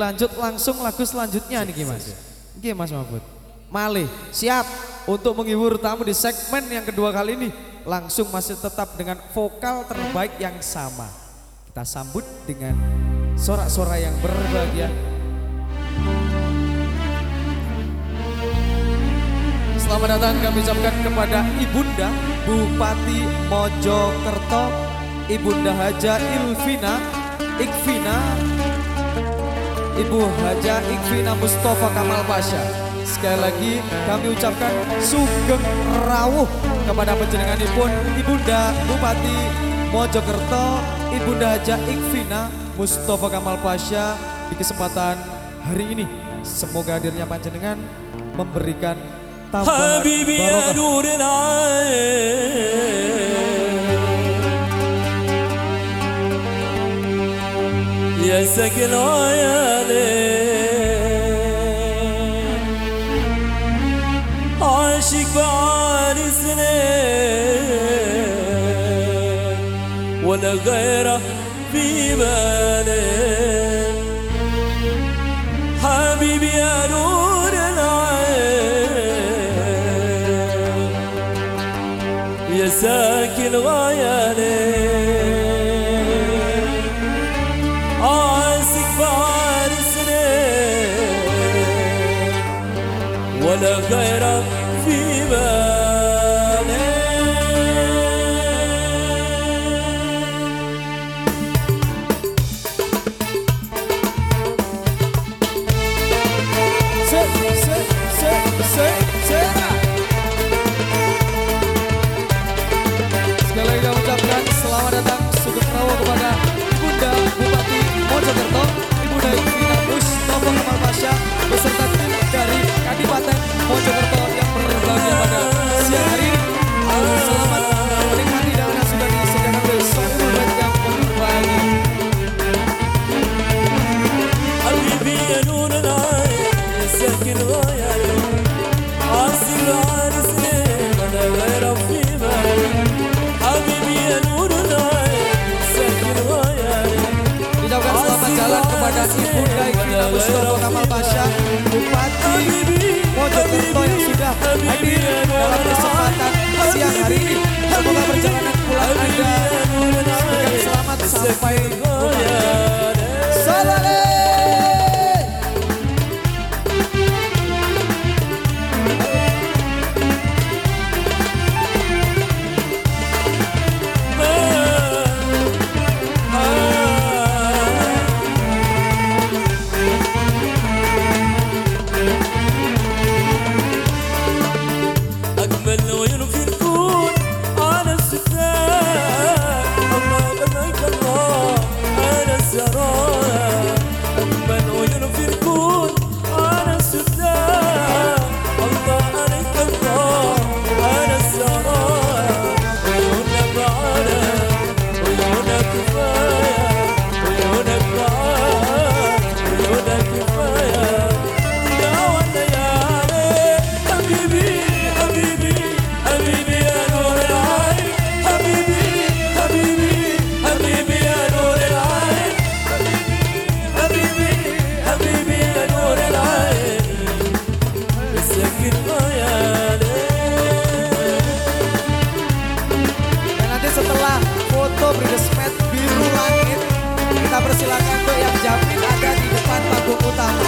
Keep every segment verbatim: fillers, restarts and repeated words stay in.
Dilanjut langsung lagu selanjutnya nih Mas. Oke Mas Mahfud. Malih siap untuk menghibur tamu di segmen yang kedua kali ini. Langsung masih tetap dengan vokal terbaik yang sama. Kita sambut dengan sorak-sorak yang berbahagia. Selamat datang kami ucapkan kepada Ibunda Bupati Mojokerto, Ibunda Haja Ilvina Ikvina, Ibu Haja Ikvina Mustafa Kamal Pasha. Sekali lagi kami ucapkan sugeng rawuh kepada panjenenganipun Ibunda Bupati Mojokerto, Ibunda Haja Ikvina Mustafa Kamal Pasha di kesempatan hari ini. Semoga hadirnya panjenengan memberikan tambahan barokah. يا ساكن عيالي عاشق بعالي سنين ولا غيره في بالي حبيبي يا نور العين يا ساكن عيالي ولا غير في بالي. Se, se, se, se, se. Sekali lagi kami ucapkan selamat datang sugeng rawuh kepada Ibunda Bupati Mojokerto, Ibunda Ikvina Mustafa Kamal Pasha beserta tim dari Kadipaten Mojokerto yang berbahagia pada siang hari ini. Selamat menikmati dan sudah disediakan bersama yang berbahagia. حبيبي يا نور العين يا ساكن غايالي عاصر عارسني ولا غير في بالي حبيبي يا نور العين ساكن غايالي. Diucapkan selamat jalan kepada Ibunda Ikvina Mustafa Kamal Pasha Bupati Mojokerto yang sudah hadir dalam kesempatan siang hari ini. Semoga perjalanan pulang Anda dengan selamat sampai rumah. Salale. Bridesmaid biru langit, kita persilakan untuk yang jamin ada di depan panggung utama.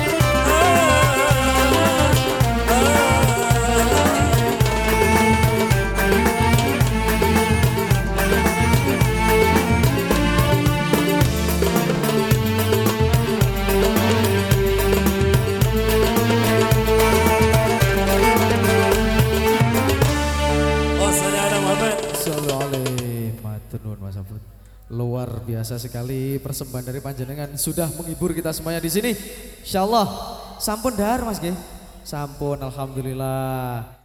Mas Mahfud. Luar biasa sekali persembahan dari panjenengan sudah menghibur kita semuanya di sini. Insyaallah sampun dahar Mas nggih. Sampun alhamdulillah.